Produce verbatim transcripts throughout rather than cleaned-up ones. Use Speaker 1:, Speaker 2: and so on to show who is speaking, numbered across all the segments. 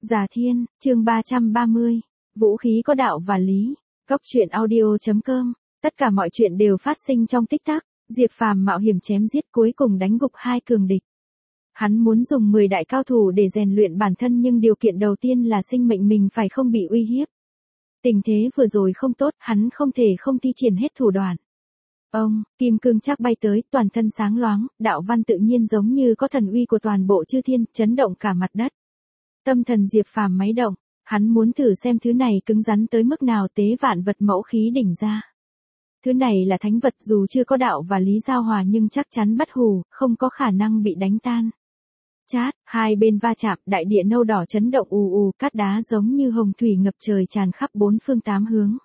Speaker 1: Già Thiên, chương ba trăm ba mươi. Vũ khí có đạo và lý. Cốc truyện audio chấm com. Tất cả mọi chuyện đều phát sinh trong tích tắc. Diệp Phàm mạo hiểm chém giết cuối cùng đánh gục hai cường địch. Hắn muốn dùng mười đại cao thủ để rèn luyện bản thân nhưng điều kiện đầu tiên là sinh mệnh mình phải không bị uy hiếp. Tình thế vừa rồi không tốt, hắn không thể không thi triển hết thủ đoạn. Ông, kim cương trác bay tới, toàn thân sáng loáng, đạo văn tự nhiên giống như có thần uy của toàn bộ chư thiên, chấn động cả mặt đất. Tâm thần Diệp Phàm máy động, hắn muốn thử xem thứ này cứng rắn tới mức nào. Tế vạn vật mẫu khí đỉnh ra. Thứ này là thánh vật, dù chưa có đạo và lý giao hòa nhưng chắc chắn bất hủ, không có khả năng bị đánh tan. Chát, hai bên va chạm, đại địa nâu đỏ chấn động ù ù, cát đá giống như hồng thủy ngập trời tràn khắp bốn phương tám hướng.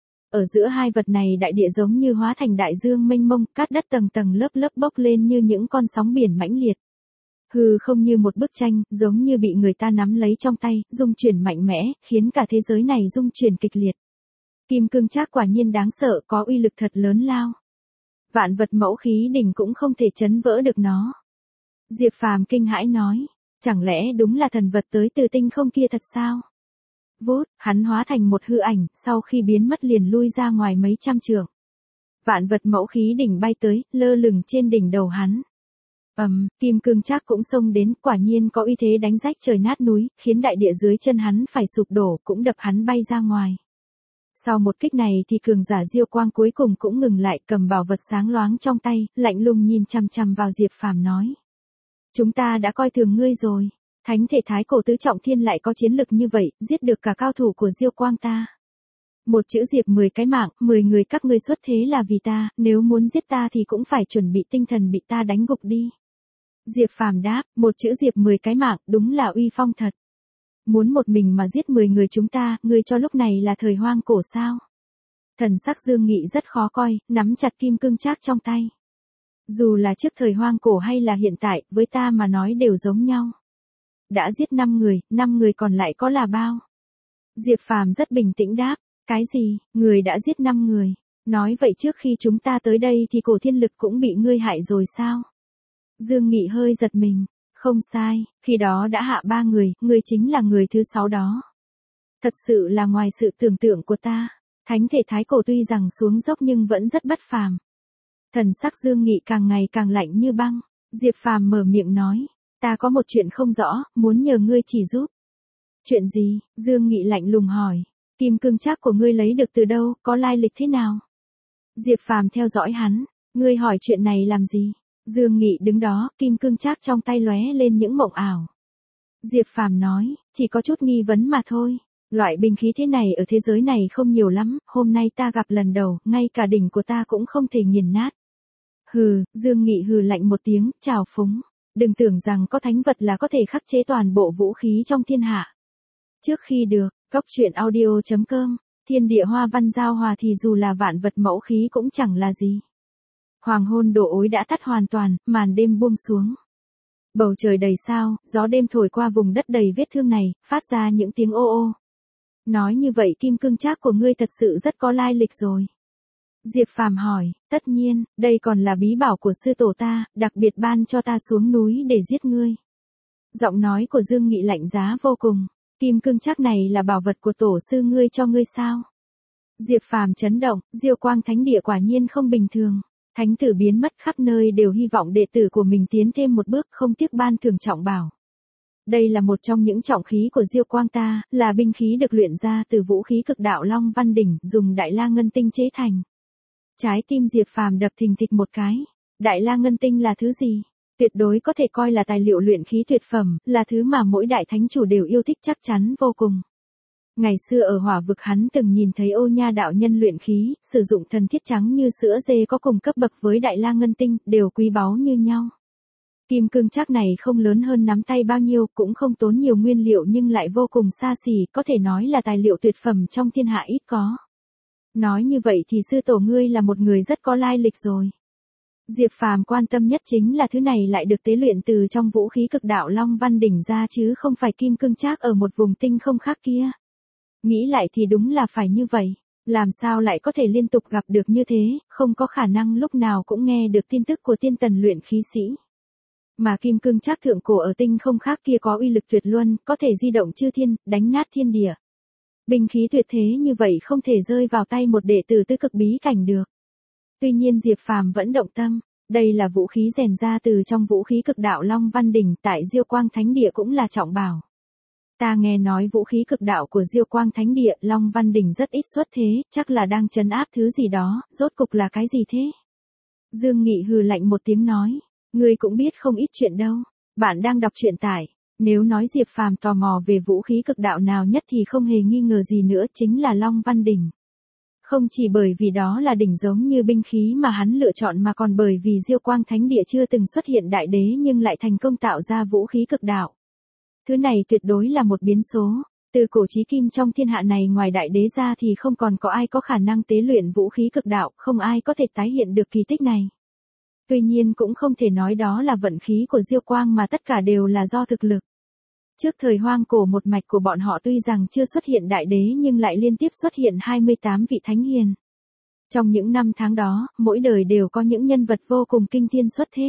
Speaker 1: Ở giữa hai vật này đại địa giống như hóa thành đại dương mênh mông, cát đất tầng tầng lớp lớp bốc lên như những con sóng biển mãnh liệt. Hư không như một bức tranh, giống như bị người ta nắm lấy trong tay, rung chuyển mạnh mẽ, khiến cả thế giới này rung chuyển kịch liệt. Kim cương trác quả nhiên đáng sợ, có uy lực thật lớn lao. Vạn vật mẫu khí đỉnh cũng không thể chấn vỡ được nó. Diệp Phàm kinh hãi nói, chẳng lẽ đúng là thần vật tới từ tinh không kia thật sao? Vút, hắn hóa thành một hư ảnh, sau khi biến mất liền lui ra ngoài mấy trăm trượng. Vạn vật mẫu khí đỉnh bay tới, lơ lửng trên đỉnh đầu hắn. Ầm, um, kim cương trác cũng xông đến, quả nhiên có uy thế đánh rách trời nát núi, khiến đại địa dưới chân hắn phải sụp đổ, cũng đập hắn bay ra ngoài. Sau một kích này thì cường giả Diêu Quang cuối cùng cũng ngừng lại, cầm bảo vật sáng loáng trong tay, lạnh lùng nhìn chằm chằm vào Diệp Phàm nói: "Chúng ta đã coi thường ngươi rồi, thánh thể thái cổ tứ trọng thiên lại có chiến lực như vậy, giết được cả cao thủ của Diêu Quang ta. Một chữ Diệp mười cái mạng, mười người các ngươi xuất thế là vì ta, nếu muốn giết ta thì cũng phải chuẩn bị tinh thần bị ta đánh gục đi." Diệp Phàm đáp, một chữ Diệp mười cái mạng, đúng là uy phong thật. Muốn một mình mà giết mười người chúng ta, ngươi cho lúc này là thời hoang cổ sao? Thần sắc Dương Nghị rất khó coi, nắm chặt kim cương trác trong tay. Dù là trước thời hoang cổ hay là hiện tại, với ta mà nói đều giống nhau. Đã giết năm người, năm người còn lại có là bao? Diệp Phàm rất bình tĩnh đáp, cái gì, người đã giết năm người? Nói vậy trước khi chúng ta tới đây thì cổ thiên lực cũng bị ngươi hại rồi sao? Dương Nghị hơi giật mình, không sai, khi đó đã hạ ba người, ngươi chính là người thứ sáu đó. Thật sự là ngoài sự tưởng tượng của ta, thánh thể thái cổ tuy rằng xuống dốc nhưng vẫn rất bất phàm. Thần sắc Dương Nghị càng ngày càng lạnh như băng, Diệp Phàm mở miệng nói, ta có một chuyện không rõ, muốn nhờ ngươi chỉ giúp. Chuyện gì? Dương Nghị lạnh lùng hỏi, kim cương trác của ngươi lấy được từ đâu, có lai lịch thế nào? Diệp Phàm theo dõi hắn, ngươi hỏi chuyện này làm gì? Dương Nghị đứng đó, kim cương trác trong tay lóe lên những mộng ảo. Diệp Phàm nói, chỉ có chút nghi vấn mà thôi, loại binh khí thế này ở thế giới này không nhiều lắm, hôm nay ta gặp lần đầu, ngay cả đỉnh của ta cũng không thể nghiền nát. Hừ, Dương Nghị hừ lạnh một tiếng, trào phúng, đừng tưởng rằng có thánh vật là có thể khắc chế toàn bộ vũ khí trong thiên hạ. Trước khi được, cốc truyện audio chấm com, thiên địa hoa văn giao hòa thì dù là vạn vật mẫu khí cũng chẳng là gì. Hoàng hôn đổ ối đã tắt hoàn toàn, màn đêm buông xuống. Bầu trời đầy sao, gió đêm thổi qua vùng đất đầy vết thương này, phát ra những tiếng ô ô. Nói như vậy kim cương trác của ngươi thật sự rất có lai lịch rồi. Diệp Phàm hỏi, tất nhiên, đây còn là bí bảo của sư tổ ta, đặc biệt ban cho ta xuống núi để giết ngươi. Giọng nói của Dương Nghị lạnh giá vô cùng, kim cương trác này là bảo vật của tổ sư ngươi cho ngươi sao? Diệp Phàm chấn động, Diêu Quang thánh địa quả nhiên không bình thường. Thánh tử biến mất khắp nơi đều hy vọng đệ tử của mình tiến thêm một bước, không tiếc ban thưởng trọng bảo. Đây là một trong những trọng khí của Diêu Quang ta, là binh khí được luyện ra từ vũ khí cực đạo Long Văn Đỉnh, dùng Đại La Ngân Tinh chế thành. Trái tim Diệp Phàm đập thình thịch một cái. Đại La Ngân Tinh là thứ gì? Tuyệt đối có thể coi là tài liệu luyện khí tuyệt phẩm, là thứ mà mỗi đại thánh chủ đều yêu thích chắc chắn vô cùng. Ngày xưa ở hỏa vực hắn từng nhìn thấy Ô Nha đạo nhân luyện khí, sử dụng thần thiết trắng như sữa dê có cùng cấp bậc với Đại La Ngân Tinh, đều quý báu như nhau. Kim cương trác này không lớn hơn nắm tay bao nhiêu, cũng không tốn nhiều nguyên liệu nhưng lại vô cùng xa xỉ, có thể nói là tài liệu tuyệt phẩm trong thiên hạ ít có. Nói như vậy thì sư tổ ngươi là một người rất có lai lịch rồi. Diệp Phàm quan tâm nhất chính là thứ này lại được tế luyện từ trong vũ khí cực đạo Long Văn Đỉnh ra chứ không phải kim cương trác ở một vùng tinh không khác kia. Nghĩ lại thì đúng là phải như vậy, làm sao lại có thể liên tục gặp được như thế, không có khả năng lúc nào cũng nghe được tin tức của tiên tần luyện khí sĩ. Mà kim cương trác thượng cổ ở tinh không khác kia có uy lực tuyệt luân, có thể di động chư thiên, đánh nát thiên địa. Binh khí tuyệt thế như vậy không thể rơi vào tay một đệ tử tư cực bí cảnh được. Tuy nhiên Diệp Phàm vẫn động tâm, đây là vũ khí rèn ra từ trong vũ khí cực đạo Long Văn Đỉnh, tại Diêu Quang Thánh Địa cũng là trọng bảo. Ta nghe nói vũ khí cực đạo của Diêu Quang Thánh Địa, Long Văn Đỉnh rất ít xuất thế, chắc là đang trấn áp thứ gì đó, rốt cục là cái gì thế? Dương Nghị hừ lạnh một tiếng nói, ngươi cũng biết không ít chuyện đâu, bạn đang đọc truyện tải. Nếu nói Diệp Phàm tò mò về vũ khí cực đạo nào nhất thì không hề nghi ngờ gì nữa chính là Long Văn Đỉnh. Không chỉ bởi vì đó là đỉnh giống như binh khí mà hắn lựa chọn mà còn bởi vì Diêu Quang Thánh Địa chưa từng xuất hiện đại đế nhưng lại thành công tạo ra vũ khí cực đạo. Thứ này tuyệt đối là một biến số, từ cổ chí kim trong thiên hạ này ngoài đại đế ra thì không còn có ai có khả năng tế luyện vũ khí cực đạo, không ai có thể tái hiện được kỳ tích này. Tuy nhiên cũng không thể nói đó là vận khí của Diêu Quang mà tất cả đều là do thực lực. Trước thời hoang cổ một mạch của bọn họ tuy rằng chưa xuất hiện đại đế nhưng lại liên tiếp xuất hiện hai mươi tám vị thánh hiền. Trong những năm tháng đó, mỗi đời đều có những nhân vật vô cùng kinh thiên xuất thế.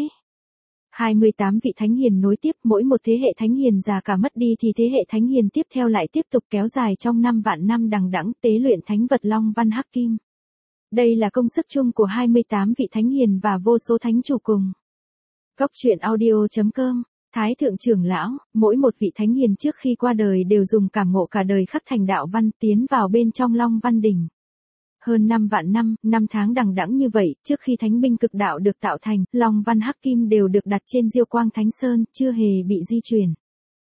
Speaker 1: hai mươi tám vị thánh hiền nối tiếp, mỗi một thế hệ thánh hiền già cả mất đi thì thế hệ thánh hiền tiếp theo lại tiếp tục kéo dài trong năm vạn năm đằng đẵng tế luyện thánh vật Long Văn Hắc Kim. Đây là công sức chung của hai mươi tám vị thánh hiền và vô số thánh chủ cùng. Cốc truyện audio chấm com. Thái thượng trưởng lão, mỗi một vị thánh hiền trước khi qua đời đều dùng cảm ngộ cả đời khắc thành đạo văn tiến vào bên trong Long Văn Đỉnh. Hơn năm vạn năm, năm tháng đằng đẵng như vậy, trước khi thánh binh cực đạo được tạo thành, Long Văn Hắc Kim đều được đặt trên Diêu Quang Thánh Sơn, chưa hề bị di chuyển.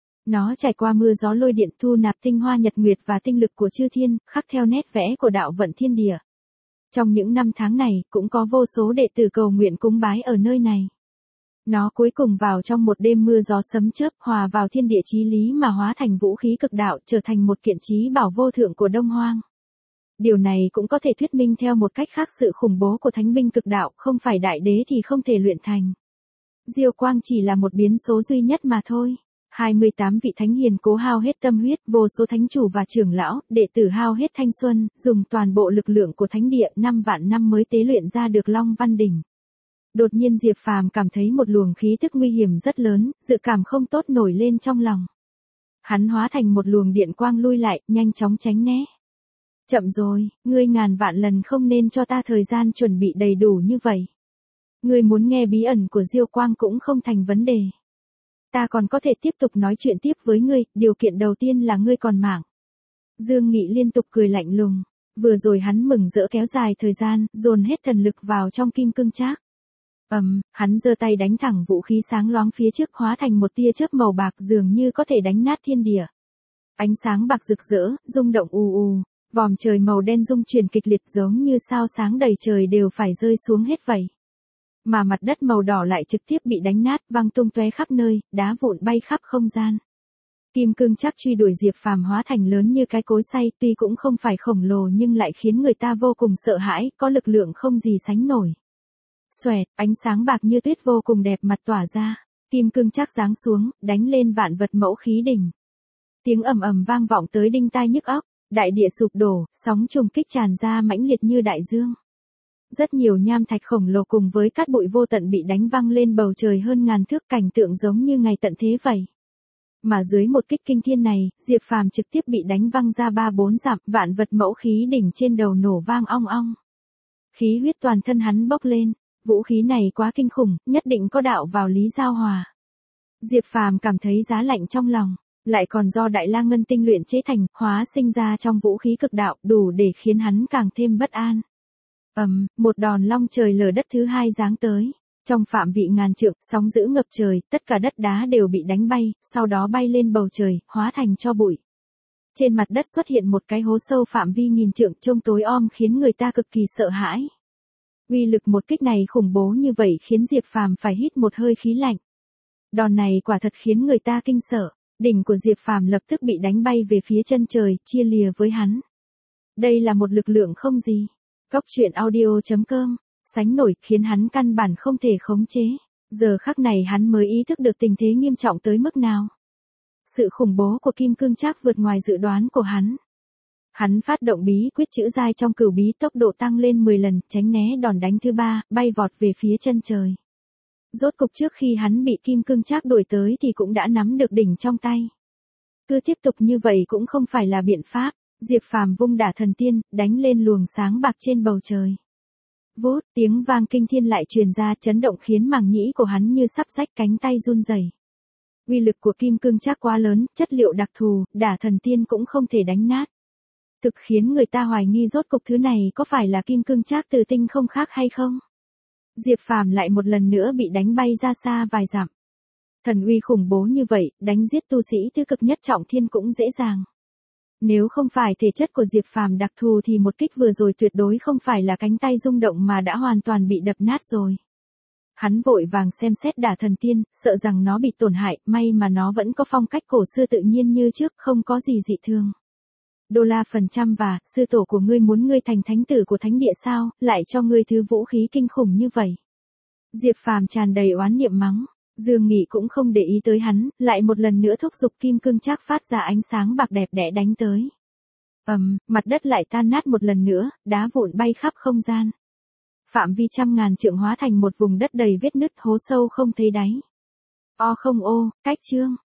Speaker 1: Nó trải qua mưa gió lôi điện thu nạp tinh hoa nhật nguyệt và tinh lực của chư thiên, khắc theo nét vẽ của đạo vận thiên địa. Trong những năm tháng này, cũng có vô số đệ tử cầu nguyện cúng bái ở nơi này. Nó cuối cùng vào trong một đêm mưa gió sấm chớp hòa vào thiên địa chí lý mà hóa thành vũ khí cực đạo, trở thành một kiện chí bảo vô thượng của Đông Hoang. Điều này cũng có thể thuyết minh theo một cách khác sự khủng bố của thánh binh cực đạo, không phải đại đế thì không thể luyện thành. Diêu Quang chỉ là một biến số duy nhất mà thôi. hai mươi tám vị thánh hiền cố hao hết tâm huyết, vô số thánh chủ và trưởng lão, đệ tử hao hết thanh xuân, dùng toàn bộ lực lượng của thánh địa năm vạn năm mới tế luyện ra được Long Văn Đỉnh. Đột nhiên Diệp Phàm cảm thấy một luồng khí tức nguy hiểm rất lớn, dự cảm không tốt nổi lên trong lòng. Hắn hóa thành một luồng điện quang lui lại, nhanh chóng tránh né. Chậm rồi, ngươi ngàn vạn lần không nên cho ta thời gian chuẩn bị đầy đủ như vậy. Ngươi muốn nghe bí ẩn của Diêu Quang cũng không thành vấn đề. Ta còn có thể tiếp tục nói chuyện tiếp với ngươi, điều kiện đầu tiên là ngươi còn mạng. Dương Nghị liên tục cười lạnh lùng, vừa rồi hắn mừng rỡ kéo dài thời gian, dồn hết thần lực vào trong kim cương trác. Ầm, um, hắn giơ tay đánh thẳng vũ khí sáng loáng phía trước hóa thành một tia chớp màu bạc dường như có thể đánh nát thiên địa. Ánh sáng bạc rực rỡ, rung động ù ù, vòm trời màu đen rung chuyển kịch liệt giống như sao sáng đầy trời đều phải rơi xuống hết vậy. Mà mặt đất màu đỏ lại trực tiếp bị đánh nát, văng tung tóe khắp nơi, đá vụn bay khắp không gian. Kim cương trác truy đuổi Diệp Phàm hóa thành lớn như cái cối xay, tuy cũng không phải khổng lồ nhưng lại khiến người ta vô cùng sợ hãi, có lực lượng không gì sánh nổi. Xoẹt, ánh sáng bạc như tuyết vô cùng đẹp mặt tỏa ra, kim cương trác giáng xuống, đánh lên vạn vật mẫu khí đỉnh. Tiếng ầm ầm vang vọng tới đinh tai nhức óc, đại địa sụp đổ, sóng trùng kích tràn ra mãnh liệt như đại dương. Rất nhiều nham thạch khổng lồ cùng với cát bụi vô tận bị đánh văng lên bầu trời hơn ngàn thước, cảnh tượng giống như ngày tận thế vậy. Mà dưới một kích kinh thiên này, Diệp Phàm trực tiếp bị đánh văng ra ba bốn dặm, vạn vật mẫu khí đỉnh trên đầu nổ vang ong ong. Khí huyết toàn thân hắn bốc lên. Vũ khí này quá kinh khủng, nhất định có đạo vào lý giao hòa. Diệp Phàm cảm thấy giá lạnh trong lòng, lại còn do Đại La Ngân tinh luyện chế thành, hóa sinh ra trong vũ khí cực đạo, đủ để khiến hắn càng thêm bất an. Ầm, um, một đòn long trời lở đất thứ hai giáng tới. Trong phạm vị ngàn trượng, sóng dữ ngập trời, tất cả đất đá đều bị đánh bay, sau đó bay lên bầu trời, hóa thành tro bụi. Trên mặt đất xuất hiện một cái hố sâu phạm vi nghìn trượng trông tối om khiến người ta cực kỳ sợ hãi. Uy lực một kích này khủng bố như vậy khiến Diệp Phàm phải hít một hơi khí lạnh. Đòn này quả thật khiến người ta kinh sợ, đỉnh của Diệp Phàm lập tức bị đánh bay về phía chân trời, chia lìa với hắn. Đây là một lực lượng không gì. Cốc truyện audio chấm com, sánh nổi khiến hắn căn bản không thể khống chế. Giờ khắc này hắn mới ý thức được tình thế nghiêm trọng tới mức nào. Sự khủng bố của kim cương trác vượt ngoài dự đoán của hắn. Hắn phát động bí quyết chữ giai trong cửu bí, tốc độ tăng lên mười lần, tránh né đòn đánh thứ ba, bay vọt về phía chân trời. Rốt cục trước khi hắn bị kim cương trác đuổi tới thì cũng đã nắm được đỉnh trong tay. Cứ tiếp tục như vậy cũng không phải là biện pháp, Diệp Phàm vung đả thần tiên, đánh lên luồng sáng bạc trên bầu trời. Vút, tiếng vang kinh thiên lại truyền ra, chấn động khiến màng nhĩ của hắn như sắp rách, cánh tay run rẩy. Uy lực của kim cương trác quá lớn, chất liệu đặc thù, đả thần tiên cũng không thể đánh nát. Thực khiến người ta hoài nghi rốt cục thứ này có phải là kim cương trác từ tinh không khác hay không. Diệp Phàm lại một lần nữa bị đánh bay ra xa vài dặm. Thần uy khủng bố như vậy, đánh giết tu sĩ thứ cực nhất trọng thiên cũng dễ dàng. Nếu không phải thể chất của Diệp Phàm đặc thù thì một kích vừa rồi tuyệt đối không phải là cánh tay rung động mà đã hoàn toàn bị đập nát rồi. Hắn vội vàng xem xét đả thần tiên, sợ rằng nó bị tổn hại, may mà nó vẫn có phong cách cổ xưa tự nhiên như trước, không có gì dị thường. Đô la phần trăm và, sư tổ của ngươi muốn ngươi thành thánh tử của thánh địa sao, lại cho ngươi thứ vũ khí kinh khủng như vậy. Diệp Phàm tràn đầy oán niệm mắng, Dương Nghị cũng không để ý tới hắn, lại một lần nữa thúc giục kim cương trác phát ra ánh sáng bạc đẹp đẽ đánh tới. Ầm, um, mặt đất lại tan nát một lần nữa, đá vụn bay khắp không gian. Phạm vi trăm ngàn trượng hóa thành một vùng đất đầy vết nứt, hố sâu không thấy đáy. O không ô, cách chương.